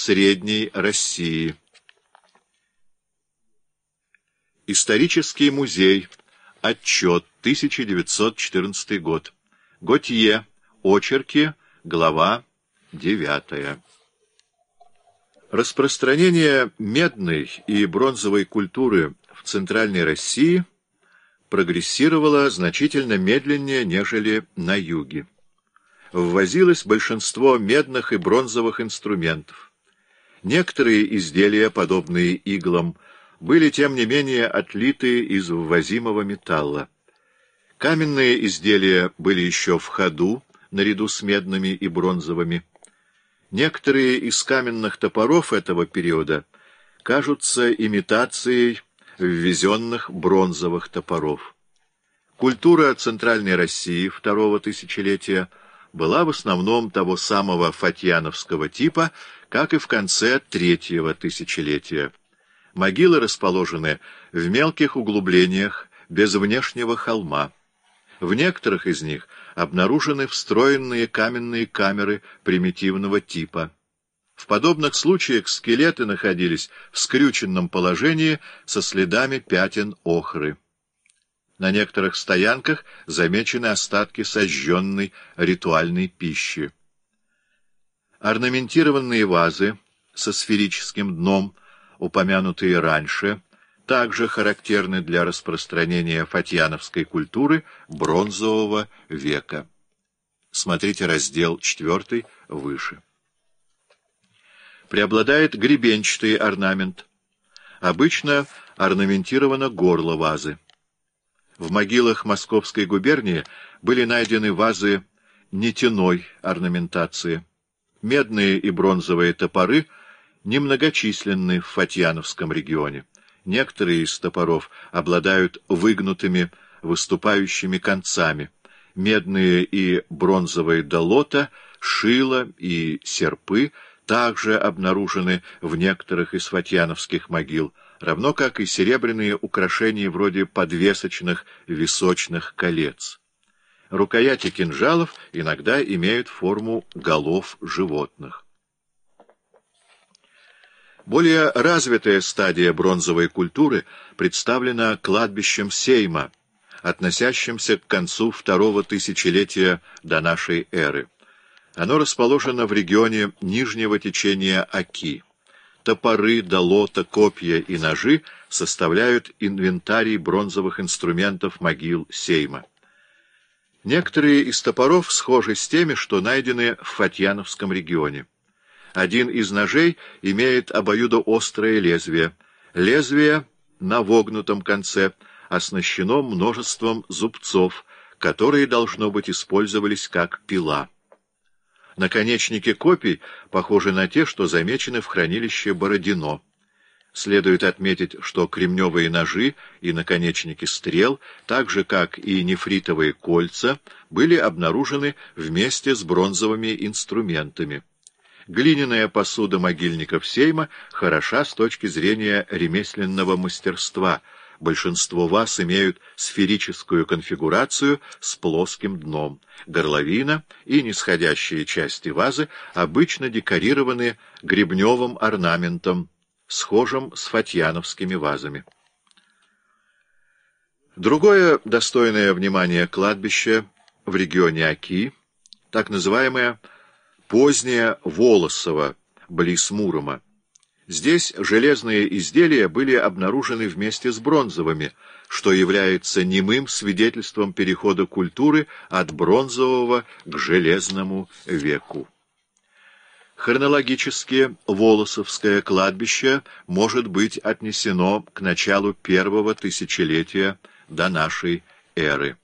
Средней России. Исторический музей. Отчет. 1914 год. Готье. Очерки. Глава 9. Распространение медной и бронзовой культуры в Центральной России прогрессировало значительно медленнее, нежели на юге. Ввозилось большинство медных и бронзовых инструментов. Некоторые изделия, подобные иглам, были, тем не менее, отлиты из ввозимого металла. Каменные изделия были еще в ходу, наряду с медными и бронзовыми. Некоторые из каменных топоров этого периода кажутся имитацией ввезенных бронзовых топоров. Культура Центральной России второго тысячелетия была в основном того самого фатьяновского типа, как и в конце третьего тысячелетия. Могилы расположены в мелких углублениях, без внешнего холма. В некоторых из них обнаружены встроенные каменные камеры примитивного типа. В подобных случаях скелеты находились в скрюченном положении со следами пятен охры. На некоторых стоянках замечены остатки сожженной ритуальной пищи. Орнаментированные вазы со сферическим дном, упомянутые раньше, также характерны для распространения фатьяновской культуры бронзового века. Смотрите раздел 4 выше. Преобладает гребенчатый орнамент. Обычно орнаментировано горло вазы. В могилах Московской губернии были найдены вазы нитяной орнаментации. Медные и бронзовые топоры немногочисленны в Фатьяновском регионе. Некоторые из топоров обладают выгнутыми, выступающими концами. Медные и бронзовые долота, шила и серпы также обнаружены в некоторых из фатьяновских могил, равно как и серебряные украшения вроде подвесочных височных колец. Рукояти кинжалов иногда имеют форму голов животных. Более развитая стадия бронзовой культуры представлена кладбищем Сейма, относящимся к концу второго тысячелетия до нашей эры. Оно расположено в регионе нижнего течения Оки. Топоры, долота, копья и ножи составляют инвентарий бронзовых инструментов могил Сейма. Некоторые из топоров схожи с теми, что найдены в Фатьяновском регионе. Один из ножей имеет обоюдоострое лезвие. Лезвие на вогнутом конце оснащено множеством зубцов, которые, должно быть, использовались как пила. Наконечники копий похожи на те, что замечены в хранилище Бородино. Следует отметить, что кремневые ножи и наконечники стрел, так же как и нефритовые кольца, были обнаружены вместе с бронзовыми инструментами. Глиняная посуда могильников Сейма хороша с точки зрения ремесленного мастерства. Большинство ваз имеют сферическую конфигурацию с плоским дном. Горловина и нисходящие части вазы обычно декорированы гребневым орнаментом, схожим с фатьяновскими вазами. Другое достойное внимания кладбище в регионе Оки, так называемое позднее Волосово, близ Мурома. Здесь железные изделия были обнаружены вместе с бронзовыми, что является немым свидетельством перехода культуры от бронзового к железному веку. Хронологически Волосовское кладбище может быть отнесено к началу первого тысячелетия до нашей эры.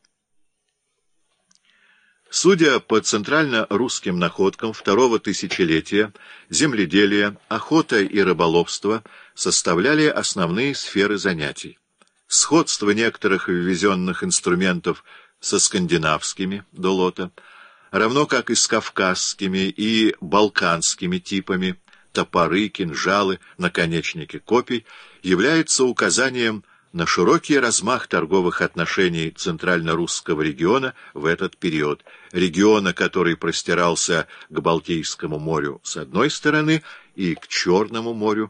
Судя по центрально-русским находкам второго тысячелетия, земледелие, охота и рыболовство составляли основные сферы занятий. Сходство некоторых ввезенных инструментов со скандинавскими долота, равно как и с кавказскими и балканскими типами, топоры, кинжалы, наконечники копий, является указанием на широкий размах торговых отношений центрально-русского региона в этот период, региона, который простирался к Балтийскому морю с одной стороны и к Черному морю,